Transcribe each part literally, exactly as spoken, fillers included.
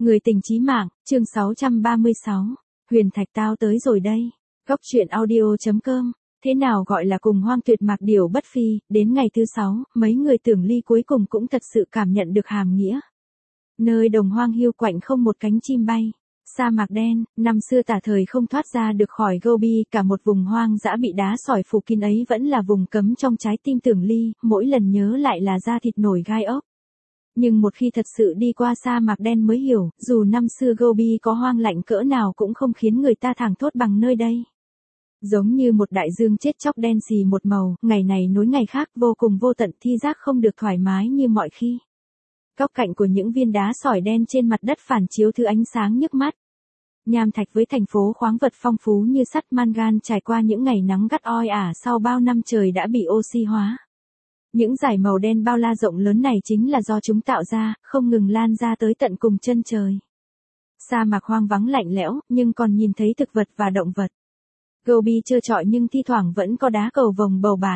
Người tình chí mạng, chương sáu trăm ba mươi sáu. Huyền Thạch tao tới rồi đây. Góc truyện audio.com. Thế nào gọi là cùng hoang tuyệt mạc điều bất phi, đến ngày thứ sáu, mấy người Tưởng Ly cuối cùng cũng thật sự cảm nhận được hàm nghĩa. Nơi đồng hoang hiu quạnh không một cánh chim bay. Sa mạc đen, năm xưa tả thời không thoát ra được khỏi Gobi, cả một vùng hoang dã bị đá sỏi phủ kín ấy vẫn là vùng cấm trong trái tim Tưởng Ly, mỗi lần nhớ lại là da thịt nổi gai ốc. Nhưng một khi thật sự đi qua sa mạc đen mới hiểu, dù năm xưa Gobi có hoang lạnh cỡ nào cũng không khiến người ta thảng thốt bằng nơi đây. Giống như một đại dương chết chóc đen xì một màu, ngày này nối ngày khác vô cùng vô tận, thi giác không được thoải mái như mọi khi. Góc cạnh của những viên đá sỏi đen trên mặt đất phản chiếu thứ ánh sáng nhức mắt. Nham thạch với thành phố khoáng vật phong phú như sắt mangan trải qua những ngày nắng gắt oi ả sau bao năm trời đã bị oxy hóa. Những dải màu đen bao la rộng lớn này chính là do chúng tạo ra, không ngừng lan ra tới tận cùng chân trời. Sa mạc hoang vắng lạnh lẽo, nhưng còn nhìn thấy thực vật và động vật. Gobi trơ trọi nhưng thi thoảng vẫn có đá cầu vồng bầu bản.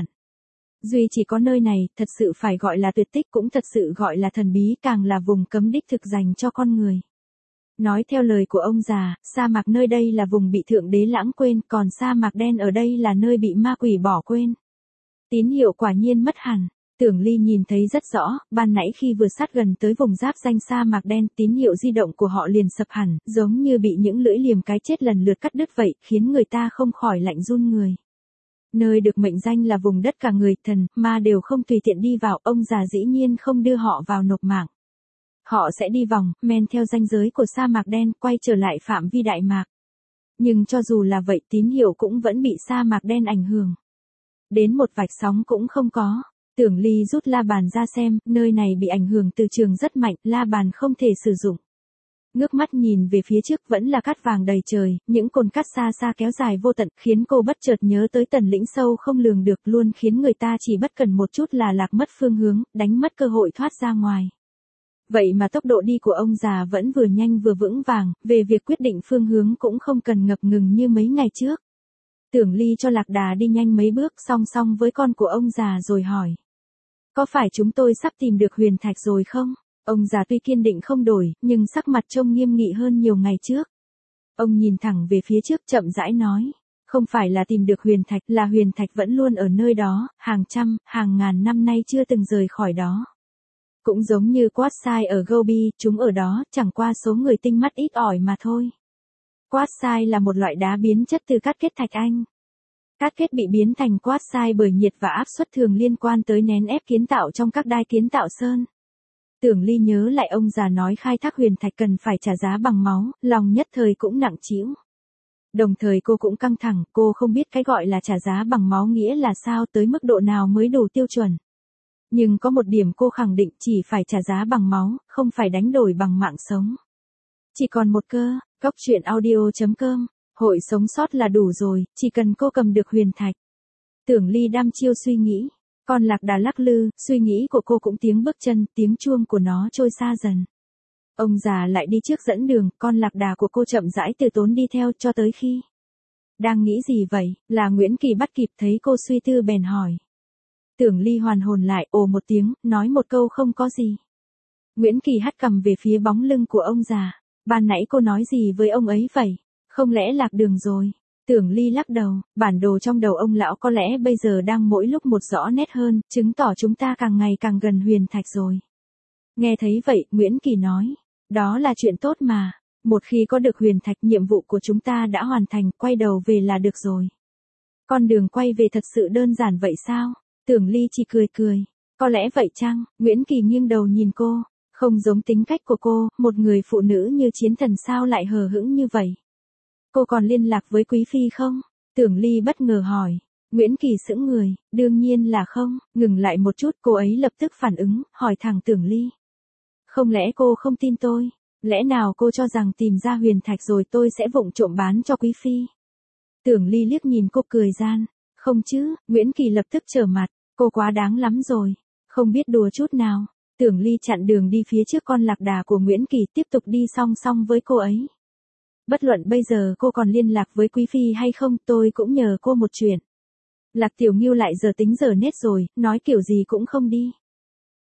Duy chỉ có nơi này, thật sự phải gọi là tuyệt tích, cũng thật sự gọi là thần bí, càng là vùng cấm đích thực dành cho con người. Nói theo lời của ông già, sa mạc nơi đây là vùng bị thượng đế lãng quên, còn sa mạc đen ở đây là nơi bị ma quỷ bỏ quên. Tín hiệu quả nhiên mất hẳn. Tưởng Ly nhìn thấy rất rõ, ban nãy khi vừa sát gần tới vùng giáp danh sa mạc đen, tín hiệu di động của họ liền sập hẳn, giống như bị những lưỡi liềm cái chết lần lượt cắt đứt vậy, khiến người ta không khỏi lạnh run người. Nơi được mệnh danh là vùng đất cả người, thần, ma đều không tùy tiện đi vào, ông già dĩ nhiên không đưa họ vào nộp mạng. Họ sẽ đi vòng, men theo ranh giới của sa mạc đen, quay trở lại phạm vi đại mạc. Nhưng cho dù là vậy, tín hiệu cũng vẫn bị sa mạc đen ảnh hưởng. Đến một vạch sóng cũng không có. Tưởng Ly rút la bàn ra xem, nơi này bị ảnh hưởng từ trường rất mạnh, la bàn không thể sử dụng. Ngước mắt nhìn về phía trước vẫn là cát vàng đầy trời, những cồn cát xa xa kéo dài vô tận, khiến cô bất chợt nhớ tới tần lĩnh sâu không lường được, luôn khiến người ta chỉ bất cần một chút là lạc mất phương hướng, đánh mất cơ hội thoát ra ngoài. Vậy mà tốc độ đi của ông già vẫn vừa nhanh vừa vững vàng, về việc quyết định phương hướng cũng không cần ngập ngừng như mấy ngày trước. Tưởng Ly cho lạc đà đi nhanh mấy bước song song với con của ông già rồi hỏi. Có phải chúng tôi sắp tìm được huyền thạch rồi không? Ông già tuy kiên định không đổi, nhưng sắc mặt trông nghiêm nghị hơn nhiều ngày trước. Ông nhìn thẳng về phía trước chậm rãi nói. Không phải là tìm được huyền thạch, là huyền thạch vẫn luôn ở nơi đó, hàng trăm, hàng ngàn năm nay chưa từng rời khỏi đó. Cũng giống như quartzite ở Gobi, chúng ở đó, chẳng qua số người tinh mắt ít ỏi mà thôi. Quartzite là một loại đá biến chất từ cát kết thạch anh. Cát kết bị biến thành quartzite bởi nhiệt và áp suất thường liên quan tới nén ép kiến tạo trong các đai kiến tạo sơn. Tưởng Ly nhớ lại ông già nói khai thác huyền thạch cần phải trả giá bằng máu, lòng nhất thời cũng nặng trĩu. Đồng thời cô cũng căng thẳng, cô không biết cái gọi là trả giá bằng máu nghĩa là sao, tới mức độ nào mới đủ tiêu chuẩn. Nhưng có một điểm cô khẳng định, chỉ phải trả giá bằng máu, không phải đánh đổi bằng mạng sống. Chỉ còn một cơ, góc truyện audio.com. Hội sống sót là đủ rồi, chỉ cần cô cầm được huyền thạch. Tưởng Ly đăm chiêu suy nghĩ. Con lạc đà lắc lư, suy nghĩ của cô cũng tiếng bước chân, tiếng chuông của nó trôi xa dần. Ông già lại đi trước dẫn đường, con lạc đà của cô chậm rãi từ tốn đi theo cho tới khi. Đang nghĩ gì vậy, là Nguyễn Kỳ bắt kịp thấy cô suy tư bèn hỏi. Tưởng Ly hoàn hồn lại, ồ một tiếng, nói một câu không có gì. Nguyễn Kỳ hất cằm về phía bóng lưng của ông già. Ban nãy cô nói gì với ông ấy vậy? Không lẽ lạc đường rồi? Tưởng Ly lắc đầu, bản đồ trong đầu ông lão có lẽ bây giờ đang mỗi lúc một rõ nét hơn, chứng tỏ chúng ta càng ngày càng gần huyền thạch rồi. Nghe thấy vậy, Nguyễn Kỳ nói, đó là chuyện tốt mà, một khi có được huyền thạch nhiệm vụ của chúng ta đã hoàn thành, quay đầu về là được rồi. Con đường quay về thật sự đơn giản vậy sao? Tưởng Ly chỉ cười cười, có lẽ vậy chăng? Nguyễn Kỳ nghiêng đầu nhìn cô, không giống tính cách của cô, một người phụ nữ như chiến thần sao lại hờ hững như vậy. Cô còn liên lạc với Quý Phi không? Tưởng Ly bất ngờ hỏi. Nguyễn Kỳ sững người, đương nhiên là không, ngừng lại một chút cô ấy lập tức phản ứng, hỏi thẳng Tưởng Ly. Không lẽ cô không tin tôi? Lẽ nào cô cho rằng tìm ra huyền thạch rồi tôi sẽ vụng trộm bán cho Quý Phi? Tưởng Ly liếc nhìn cô cười gian. Không chứ, Nguyễn Kỳ lập tức trở mặt, cô quá đáng lắm rồi, không biết đùa chút nào. Tưởng Ly chặn đường đi phía trước con lạc đà của Nguyễn Kỳ tiếp tục đi song song với cô ấy. Bất luận bây giờ cô còn liên lạc với Quý Phi hay không, tôi cũng nhờ cô một chuyện. Lạc Tiểu Nghiêu lại giờ tính giờ nết rồi, nói kiểu gì cũng không đi.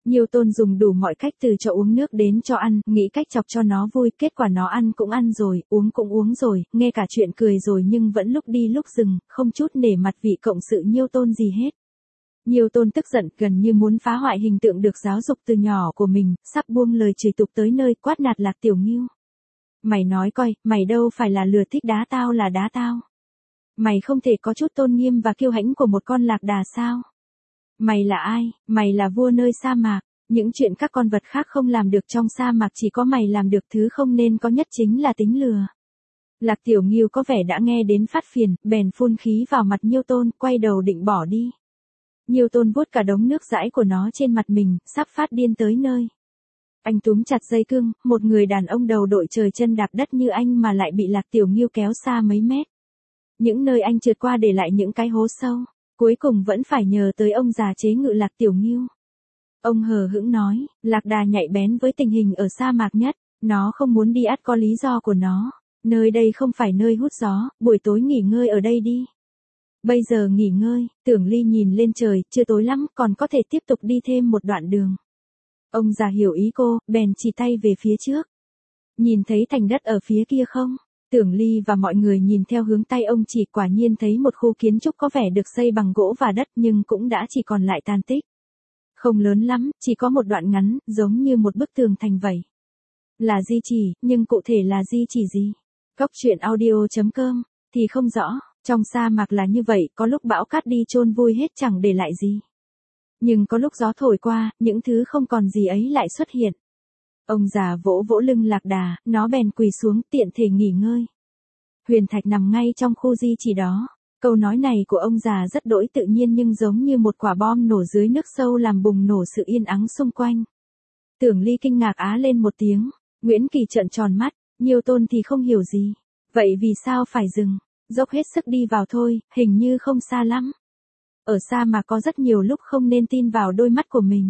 Nhiêu Tôn dùng đủ mọi cách từ cho uống nước đến cho ăn, nghĩ cách chọc cho nó vui, kết quả nó ăn cũng ăn rồi, uống cũng uống rồi, nghe cả chuyện cười rồi nhưng vẫn lúc đi lúc dừng, không chút nể mặt vị cộng sự Nhiêu Tôn gì hết. Nhiêu Tôn tức giận, gần như muốn phá hoại hình tượng được giáo dục từ nhỏ của mình, sắp buông lời chửi tục tới nơi, quát nạt Lạc Tiểu Ngưu. Mày nói coi, mày đâu phải là lừa thích đá tao là đá tao. Mày không thể có chút tôn nghiêm và kiêu hãnh của một con lạc đà sao? Mày là ai? Mày là vua nơi sa mạc. Những chuyện các con vật khác không làm được trong sa mạc chỉ có mày làm được, thứ không nên có nhất chính là tính lừa. Lạc Tiểu Ngưu có vẻ đã nghe đến phát phiền, bèn phun khí vào mặt Nhiêu Tôn, quay đầu định bỏ đi. Nhiêu Tôn vuốt cả đống nước dãi của nó trên mặt mình, sắp phát điên tới nơi. Anh túm chặt dây cương, một người đàn ông đầu đội trời chân đạp đất như anh mà lại bị Lạc Tiểu Ngưu kéo xa mấy mét. Những nơi anh trượt qua để lại những cái hố sâu, cuối cùng vẫn phải nhờ tới ông già chế ngự Lạc Tiểu Ngưu. Ông hờ hững nói, lạc đà nhạy bén với tình hình ở sa mạc nhất, nó không muốn đi ắt có lý do của nó, nơi đây không phải nơi hút gió, buổi tối nghỉ ngơi ở đây đi. Bây giờ nghỉ ngơi, Tưởng Ly nhìn lên trời, chưa tối lắm, còn có thể tiếp tục đi thêm một đoạn đường. Ông già hiểu ý cô, bèn chỉ tay về phía trước. Nhìn thấy thành đất ở phía kia không? Tưởng Ly và mọi người nhìn theo hướng tay ông chỉ, quả nhiên thấy một khu kiến trúc có vẻ được xây bằng gỗ và đất nhưng cũng đã chỉ còn lại tàn tích. Không lớn lắm, chỉ có một đoạn ngắn, giống như một bức tường thành vậy. Là di chỉ, nhưng cụ thể là di chỉ gì? Góc truyện audio chấm com, thì không rõ, trong sa mạc là như vậy, có lúc bão cát đi chôn vui hết chẳng để lại gì. Nhưng có lúc gió thổi qua, những thứ không còn gì ấy lại xuất hiện. Ông già vỗ vỗ lưng lạc đà, nó bèn quỳ xuống tiện thể nghỉ ngơi. Huyền thạch nằm ngay trong khu di chỉ đó. Câu nói này của ông già rất đỗi tự nhiên nhưng giống như một quả bom nổ dưới nước sâu làm bùng nổ sự yên ắng xung quanh. Tưởng Ly kinh ngạc á lên một tiếng, Nguyễn Kỳ trợn tròn mắt, Nhiêu Tôn thì không hiểu gì. Vậy vì sao phải dừng, dốc hết sức đi vào thôi, hình như không xa lắm. Ở xa mà có rất nhiều lúc không nên tin vào đôi mắt của mình.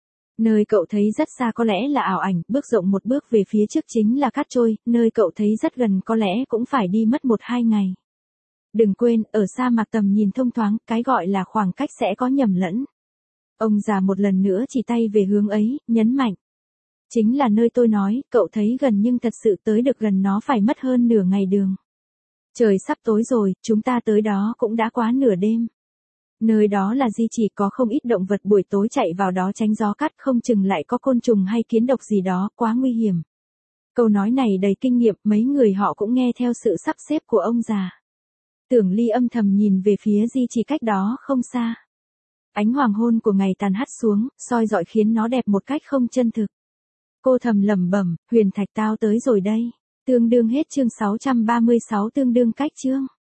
Nơi cậu thấy rất xa có lẽ là ảo ảnh, bước rộng một bước về phía trước chính là cát trôi, nơi cậu thấy rất gần có lẽ cũng phải đi mất một hai ngày. Đừng quên, ở sa mạc tầm nhìn thông thoáng, cái gọi là khoảng cách sẽ có nhầm lẫn. Ông già một lần nữa chỉ tay về hướng ấy, nhấn mạnh. Chính là nơi tôi nói, cậu thấy gần nhưng thật sự tới được gần nó phải mất hơn nửa ngày đường. Trời sắp tối rồi, chúng ta tới đó cũng đã quá nửa đêm. Nơi đó là di chỉ có không ít động vật buổi tối chạy vào đó tránh gió cát, không chừng lại có côn trùng hay kiến độc gì đó, quá nguy hiểm. Câu nói này đầy kinh nghiệm, mấy người họ cũng nghe theo sự sắp xếp của ông già. Tưởng Ly âm thầm nhìn về phía di chỉ cách đó không xa. Ánh hoàng hôn của ngày tàn hắt xuống, soi rọi khiến nó đẹp một cách không chân thực. Cô thầm lẩm bẩm, huyền thạch tao tới rồi đây. Tương đương hết chương sáu trăm ba mươi sáu, tương đương cách chương.